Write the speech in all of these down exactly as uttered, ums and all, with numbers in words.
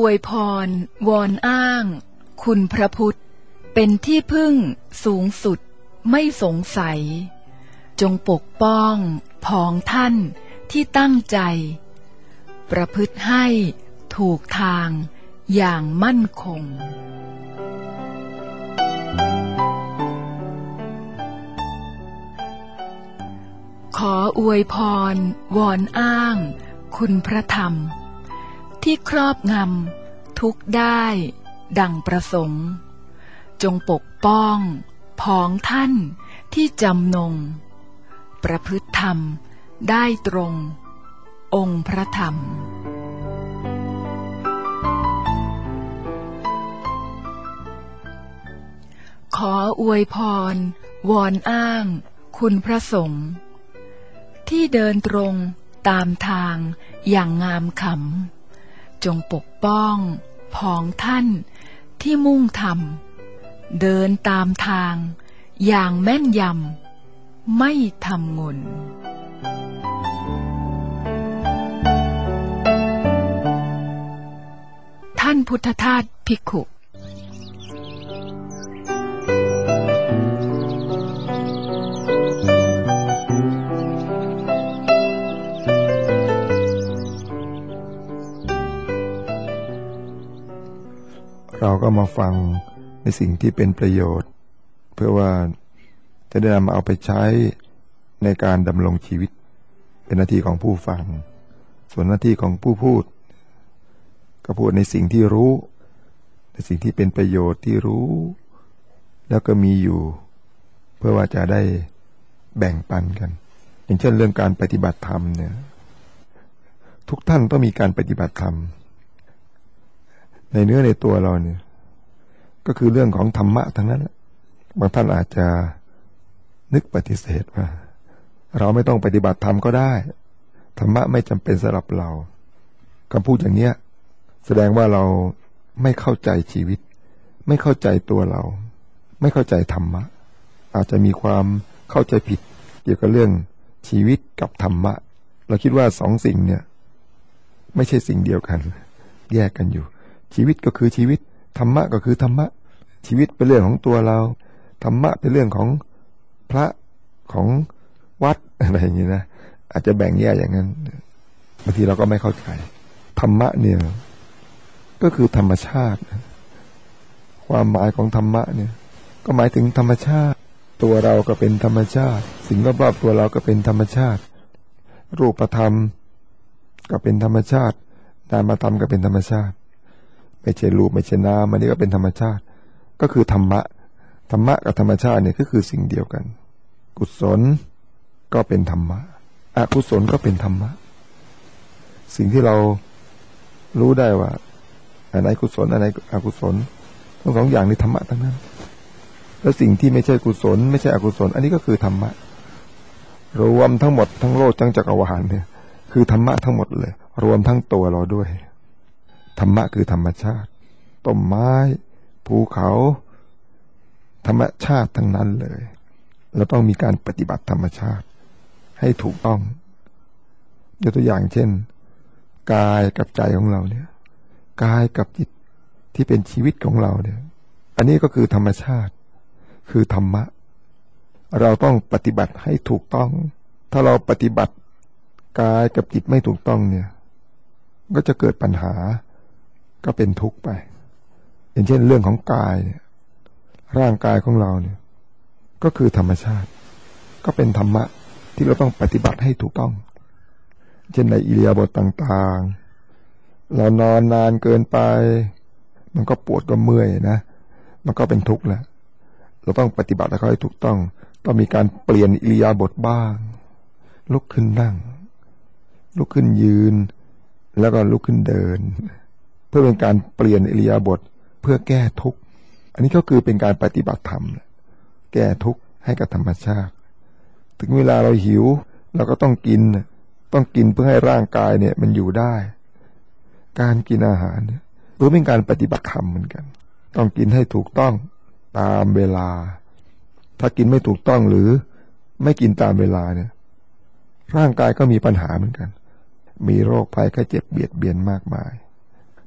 วยพรวอนอ้างคุณพระพุทธเป็นที่พึ่งสูงสุดไม่สงสัยจงปกป้องผองท่านที่ตั้งใจประพฤติให้ถูกทางอย่างมั่นคงขออวยพรวอนอ้างคุณพระธรรมที่ครอบงำทุกได้ดังประสงค์จงปกป้องผองท่านที่จำนงประพฤติธรรมได้ตรงองค์พระธรรมขออวยพรวอนอ้างคุณพระสงฆ์ที่เดินตรงตามทางอย่างงามขำจงปกป้องผองท่านที่มุ่งธรรมเดินตามทางอย่างแม่นยำไม่ทำงนท่านพุทธทาสภิกขุเราก็มาฟังในสิ่งที่เป็นประโยชน์เพื่อว่าจะได้นำเอาไปใช้ในการดำรงชีวิตเป็นหน้าที่ของผู้ฟังส่วนหน้าที่ของผู้พูดก็พูดในสิ่งที่รู้ในสิ่งที่เป็นประโยชน์ที่รู้แล้วก็มีอยู่เพื่อว่าจะได้แบ่งปันกันอย่างเช่นเรื่องการปฏิบัติธรรมเนี่ยทุกท่านต้องมีการปฏิบัติธรรมในเนื้อในตัวเราเนี่ยก็คือเรื่องของธรรมะทั้งนั้นบางท่านอาจจะนึกปฏิเสธว่าเราไม่ต้องปฏิบัติธรรมก็ได้ธรรมะไม่จำเป็นสำหรับเราคำพูดอย่างเนี้ยแสดงว่าเราไม่เข้าใจชีวิตไม่เข้าใจตัวเราไม่เข้าใจธรรมะอาจจะมีความเข้าใจผิดเกี่ยวกับเรื่องชีวิตกับธรรมะเราคิดว่าสองสิ่งเนี่ยไม่ใช่สิ่งเดียวกันแยกกันอยู่ชีวิตก็คือชีวิตธรรมะก็คือธรรมะชีวิตเป็นเรื่องของตัวเราธรรมะเป็นเรื่องของพระของวัดอะไรอย่างนี้นะอาจจะแบ่งแยกอย่างนั้นบางทีเราก็ไม่เข้าใจธรรมะเนี่ยก็คือธรรมชาติความหมายของธรรมะเนี่ยก็หมายถึงธรรมชาติตัวเราก็เป็นธรรมชาติสิ่งรอบๆตัวเราก็เป็นธรรมชาติรูปธรรมก็เป็นธรรมชาตินามธรรมก็เป็นธรรมชาติไม่ใช่รูปไม่ใช่นามอันนี้ก็เป็นธรรมชาติก็คือธรรมะธรรมะกับธรรมชาติเนี่ยก็คือสิ่งเดียวกันกุศลก็เป็นธรรมะอกุศลก็เป็นธรรมะสิ่งที่เรารู้ได้ว่าอันไหนกุศลอันไหนอกุศลทั้งสองอย่างนี้ธรรมะทั้งนั้นแล้วสิ่งที่ไม่ใช่กุศลไม่ใช่อกุศลอันนี้ก็คือธรรมะรวมทั้งหมดทั้งโลกทั้งจักรวาลเนี่ยคือธรรมะทั้งหมดเลยรวมทั้งตัวเราด้วยธรรมะคือธรรมชาติต้นไม้ภูเขาธรรมชาติทั้งนั้นเลยเราต้องมีการปฏิบัติธรรมชาติให้ถูกต้องยกตัวอย่างเช่นกายกับใจของเราเนี่ยกายกับจิตที่เป็นชีวิตของเราเนี่ยอันนี้ก็คือธรรมชาติคือธรรมะเราต้องปฏิบัติให้ถูกต้องถ้าเราปฏิบัติกายกับจิตไม่ถูกต้องเนี่ยก็จะเกิดปัญหาก็เป็นทุกข์ไปอย่างเช่นเรื่องของกายเนี่ยร่างกายของเราเนี่ยก็คือธรรมชาติก็เป็นธรรมะที่เราต้องปฏิบัติให้ถูกต้องเช่นในอิริยาบถต่างๆเรานอนนานเกินไปมันก็ปวดก็เมื่อยนะมันก็เป็นทุกข์แหละเราต้องปฏิบัติให้เขาให้ถูกต้องต้องมีการเปลี่ยนอิริยาบถบ้างลุกขึ้นนั่งลุกขึ้นยืนแล้วก็ลุกขึ้นเดินเพื่อเป็นการเปลี่ยนอิริยาบถเพื่อแก้ทุกข์อันนี้ก็คือเป็นการปฏิบัติธรรมแก้ทุกข์ให้กับธรรมชาติถึงเวลาเราหิวเราก็ต้องกินต้องกินเพื่อให้ร่างกายเนี่ยมันอยู่ได้การกินอาหารเนี่ยถือเป็นการปฏิบัติธรรมเหมือนกันต้องกินให้ถูกต้องตามเวลาถ้ากินไม่ถูกต้องหรือไม่กินตามเวลาเนี่ยร่างกายก็มีปัญหาเหมือนกันมีโรคภัยไข้เจ็บเบียดเบียนมากมาย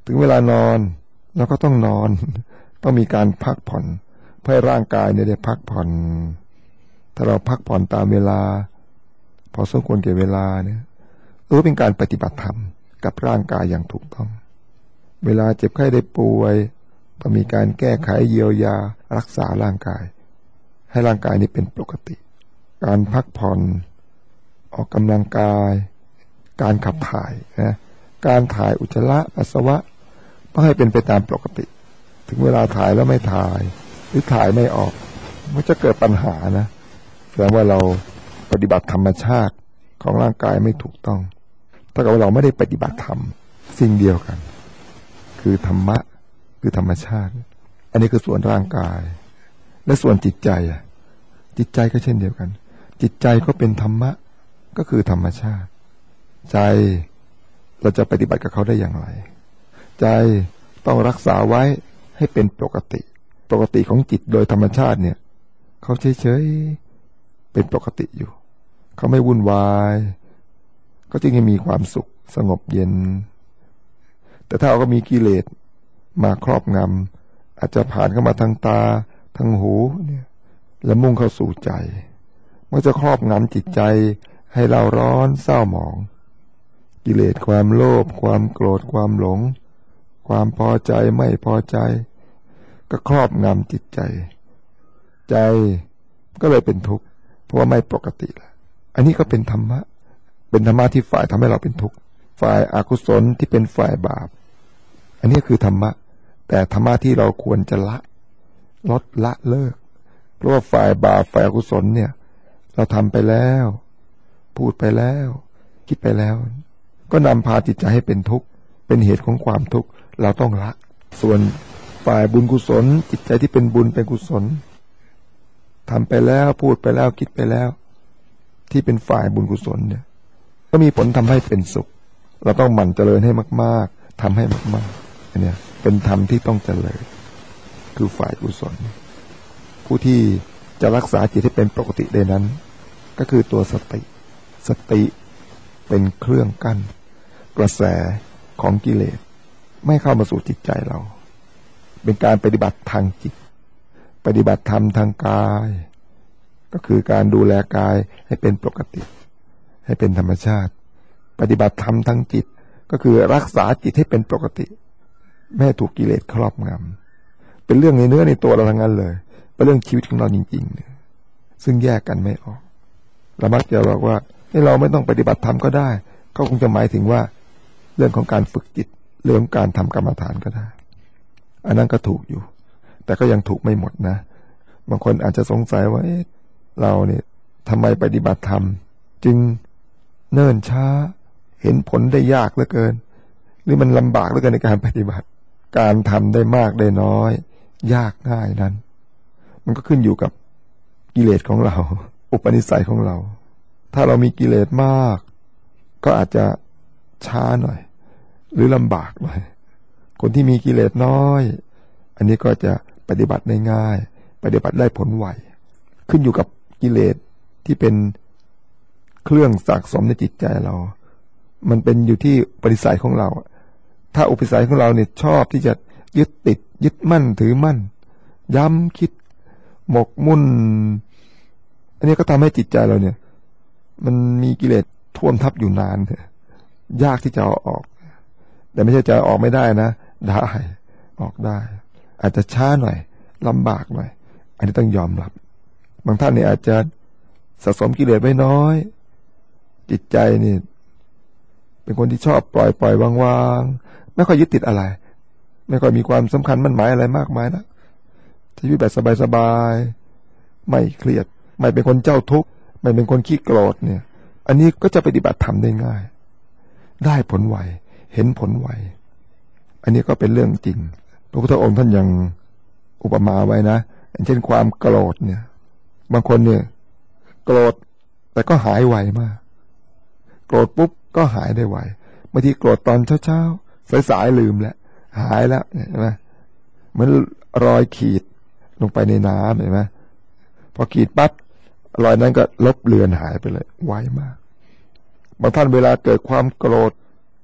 ถึงเวลานอนเราก็ต้องนอนต้องมีการพักผ่อนเพื่อให้ร่างกายเนี่ยได้พักผ่อนถ้าเราพักผ่อนตามเวลาพอสมควรแก่เวลาเนี่ยถือเป็นการปฏิบัติธรรมกับร่างกายอย่างถูกต้องเวลาเจ็บไข้ได้ป่วยก็มีการแก้ไขเยียวยารักษาร่างกายให้ร่างกายนี้เป็นปกติการพักผ่อนออกกำลังกายการขับถ่ายนะการถ่ายอุจจาระปัสสาวะต้องให้เป็นไปตามปกติถึงเวลาถ่ายแล้วไม่ถ่ายหรือถ่ายไม่ออกมันจะเกิดปัญหานะแสดงว่าเราปฏิบัติธรรมชาติของร่างกายไม่ถูกต้องถ้าเกิดว่าเราไม่ได้ปฏิบัติธรรมสิ่งเดียวกันคือธรรมะคือธรรมชาติอันนี้คือส่วนร่างกายและส่วนจิตใจอ่ะจิตใจก็เช่นเดียวกันจิตใจก็เป็นธรรมะก็คือธรรมชาติใจเราจะปฏิบัติกับเขาได้อย่างไรใจต้องรักษาไว้ให้เป็นปกติปกติของจิตโดยธรรมชาติเนี่ยเขาเฉยๆเป็นปกติอยู่เขาไม่วุ่นวายก็จึงจะมีความสุขสงบเย็นแต่ถ้าเราก็มีกิเลสมาครอบงำอาจจะผ่านเข้ามาทางตาทางหูเนี่ยแล้วมุ่งเข้าสู่ใจมันจะครอบงำจิตใจให้เราร้อนเศร้าหมองกิเลสความโลภความโกรธความหลงความพอใจไม่พอใจก็ครอบงำจิตใจใจก็เลยเป็นทุกข์เพราะว่าไม่ปกติแล้วอันนี้ก็เป็นธรรมะเป็นธรรมะที่ฝ่ายทำให้เราเป็นทุกข์ฝ่ายอกุศลที่เป็นฝ่ายบาปอันนี้คือธรรมะแต่ธรรมะที่เราควรจะละลดละเลิกเพราะว่าฝ่ายบาปฝ่ายอกุศลเนี่ยเราทำไปแล้วพูดไปแล้วคิดไปแล้วก็นำพาจิตใจให้เป็นทุกข์เป็นเหตุของความทุกข์เราต้องละส่วนฝ่ายบุญกุศลจิตใจที่เป็นบุญเป็นกุศลทำไปแล้วพูดไปแล้วคิดไปแล้วที่เป็นฝ่ายบุญกุศลเนี่ยก็มีผลทำให้เป็นสุขเราต้องหมั่นเจริญให้มากๆทำให้มากๆอันนี้เป็นธรรมที่ต้องเจริญคือฝ่ายกุศลผู้ที่จะรักษาจิตให้เป็นปกติได้นั้นก็คือตัวสติสติเป็นเครื่องกั้นกระแสของกิเลสไม่เข้ามาสู่จิตใจเราเป็นการปฏิบัติทางจิตปฏิบัติธรรมทางกายก็คือการดูแลกายให้เป็นปกติให้เป็นธรรมชาติปฏิบัติธรรมทางจิตก็คือรักษาจิตให้เป็นปกติไม่ให้ถูกกิเลสครอบงำเป็นเรื่องในเนื้อในตัวเราทั้งนั้นเลยเป็นเรื่องชีวิตของเราจริงๆซึ่งแยกกันไม่ออกเรามักจะบอกว่าให้เราไม่ต้องปฏิบัติธรรมก็ได้ก็คงจะหมายถึงว่าเรื่องของการฝึกจิตเรื่องการทำกรรมฐานก็ได้อันนั้นก็ถูกอยู่แต่ก็ยังถูกไม่หมดนะบางคนอาจจะสงสัยว่าเอ๊ะเราเนี่ยทำไมปฏิบัติธรรมจึงเนิ่นช้าเห็นผลได้ยากเหลือเกินหรือมันลำบากเหลือเกินในการปฏิบัติการทำได้มากได้น้อยยากง่ายนั้นมันก็ขึ้นอยู่กับกิเลสของเราอุปนิสัยของเราถ้าเรามีกิเลสมากก็อาจจะช้าหน่อยหรือลำบากหน่อยคนที่มีกิเลสน้อยอันนี้ก็จะปฏิบัติได้ง่ายปฏิบัติได้ผลไวขึ้นอยู่กับกิเลสที่เป็นเครื่องสะสมในจิตใจเรามันเป็นอยู่ที่อุปนิสัยของเราถ้าอุปนิสัยของเราเนี่ยชอบที่จะยึดติดยึดมั่นถือมั่นย้ำคิดหมกมุ่นอันนี้ก็ทำให้จิตใจเราเนี่ยมันมีกิเลสท่วมทับอยู่นานยากที่จะเอาออกแต่ไม่ใช่จะออกไม่ได้นะได้ออกได้อาจจะช้าหน่อยลำบากหน่อยอันนี้ต้องยอมรับบางท่านเนี่ยอาจจะสะสมกิเลสไว้น้อยจิตใจนี่เป็นคนที่ชอบปล่อยปล่อยวางๆไม่ค่อยยึดติดอะไรไม่ค่อยมีความสำคัญมั่นหมายอะไรมากมายนะชีวิตแบบสบายๆไม่เครียดไม่เป็นคนเจ้าทุกข์ไม่เป็นคนขี้โกรธเนี่ยอันนี้ก็จะปฏิบัติธรรมได้ง่ายได้ผลไวเห็นผลไวอันนี้ก็เป็นเรื่องจริงพระพุทธองค์ท่านยังอุปมาไว้นะอย่างเช่นความโกรธเนี่ยบางคนเนี่ยโกรธแต่ก็หายไวมากโกรธปุ๊บก็หายได้ไวบางทีโกรธตอนเช้าๆสายๆลืมแล้วหายแล้วเห็นไหมเหมือนรอยขีดลงไปในน้ำเห็นไหมพอขีดปั๊บรอยนั้นก็ลบเลือนหายไปเลยไวมากบางท่านเวลาเกิดความโกรธ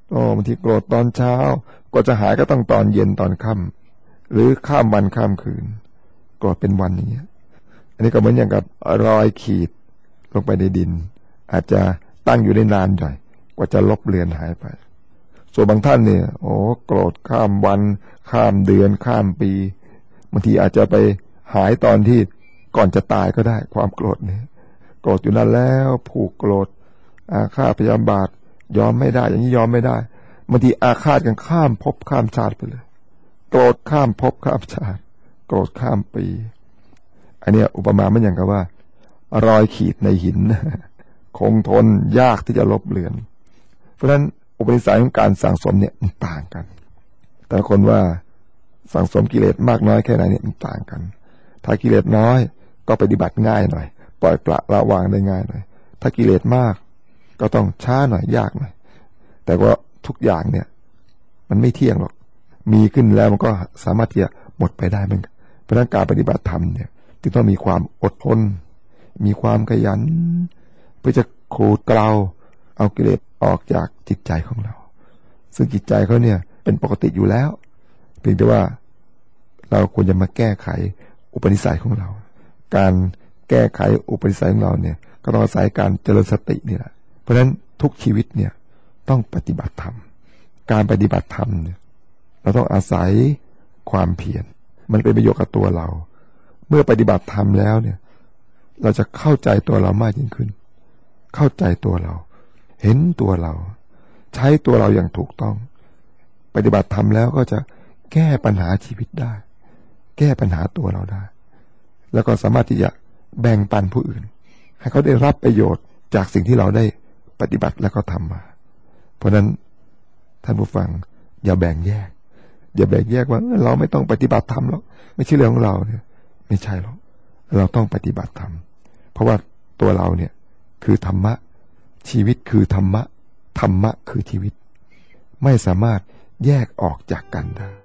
โอ้บางทีโกรธตอนเช้ากว่าจะหายก็ต้องตอนเย็นตอนค่ำหรือข้ามวันข้ามคืนโกรธเป็นวันอย่างเงี้ยอันนี้ก็เหมือนอย่างกับรอยขีดลงไปในดินอาจจะตั้งอยู่ได้นานหน่อยกว่าจะลบเลือนหายไปส่วนบางท่านเนี่ยโอ้โกรธข้ามวันข้ามเดือนข้ามปีบางทีอาจจะไปหายตอนที่ก่อนจะตายก็ได้ความโกรธเนี่ยโกรธอยู่นั่นแล้วผูกโกรธอาฆาตพยาบาทยอมไม่ได้อย่างนี้ยอมไม่ได้บางทีอาฆาตกันข้ามภพข้ามชาติไปเลยโกรธข้ามภพข้ามชาติโกรธข้ามปีอันนี้อุปมามันอย่างกับว่ารอยขีดในหินคงทนยากที่จะลบเลือนเพราะฉะนั้นอุปนิสัยของการสั่งสมเนี่ยมันต่างกันแต่คนว่าสั่งสมกิเลสมากน้อยแค่ไหนเนี่ยมันต่างกันถ้ากิเลสน้อยก็ปฏิบัติง่ายหน่อยปล่อยปละละวางได้ง่ายหน่อยถ้ากิเลสมากก็ต้องช้าหน่อยยากหน่อยแต่ว่าทุกอย่างเนี่ยมันไม่เที่ยงหรอกมีขึ้นแล้วมันก็สามารถที่จะหมดไปได้เหมือนกันเพราะฉะนั้นการปฏิบัติธรรมเนี่ยจึงต้องมีความอดทนมีความขยันเพื่อจะขูดเกลาเอากิเลสออกจากจิตใจของเราซึ่งจิตใจเขาเนี่ยเป็นปกติอยู่แล้วเพียงแต่ว่าเราควรจะมาแก้ไขอุปนิสัยของเราการแก้ไขอุปนิสัยของเราเนี่ยก็ต้องอาศัยการเจริญสตินี่แหละเพราะฉะนั้นทุกชีวิตเนี่ยต้องปฏิบัติธรรมการปฏิบัติธรรมเนี่ยเราต้องอาศัยความเพียรมันเป็นประโยชน์กับตัวเราเมื่อปฏิบัติธรรมแล้วเนี่ยเราจะเข้าใจตัวเรามากยิ่งขึ้นเข้าใจตัวเราเห็นตัวเราใช้ตัวเราอย่างถูกต้องปฏิบัติธรรมแล้วก็จะแก้ปัญหาชีวิตได้แก้ปัญหาตัวเราได้แล้วก็สามารถที่จะแบ่งปันผู้อื่นให้เขาได้รับประโยชน์จากสิ่งที่เราได้ปฏิบัติแล้วก็ทำมาเพราะนั้นท่านผู้ฟังอย่าแบ่งแยกอย่าแบ่งแยกว่าเราไม่ต้องปฏิบัติธรรมหรอกไม่ใช่เรื่องของเราเนี่ยไม่ใช่หรอกเราต้องปฏิบัติธรรมเพราะว่าตัวเราเนี่ยคือธรรมะชีวิตคือธรรมะธรรมะคือชีวิตไม่สามารถแยกออกจากกันได้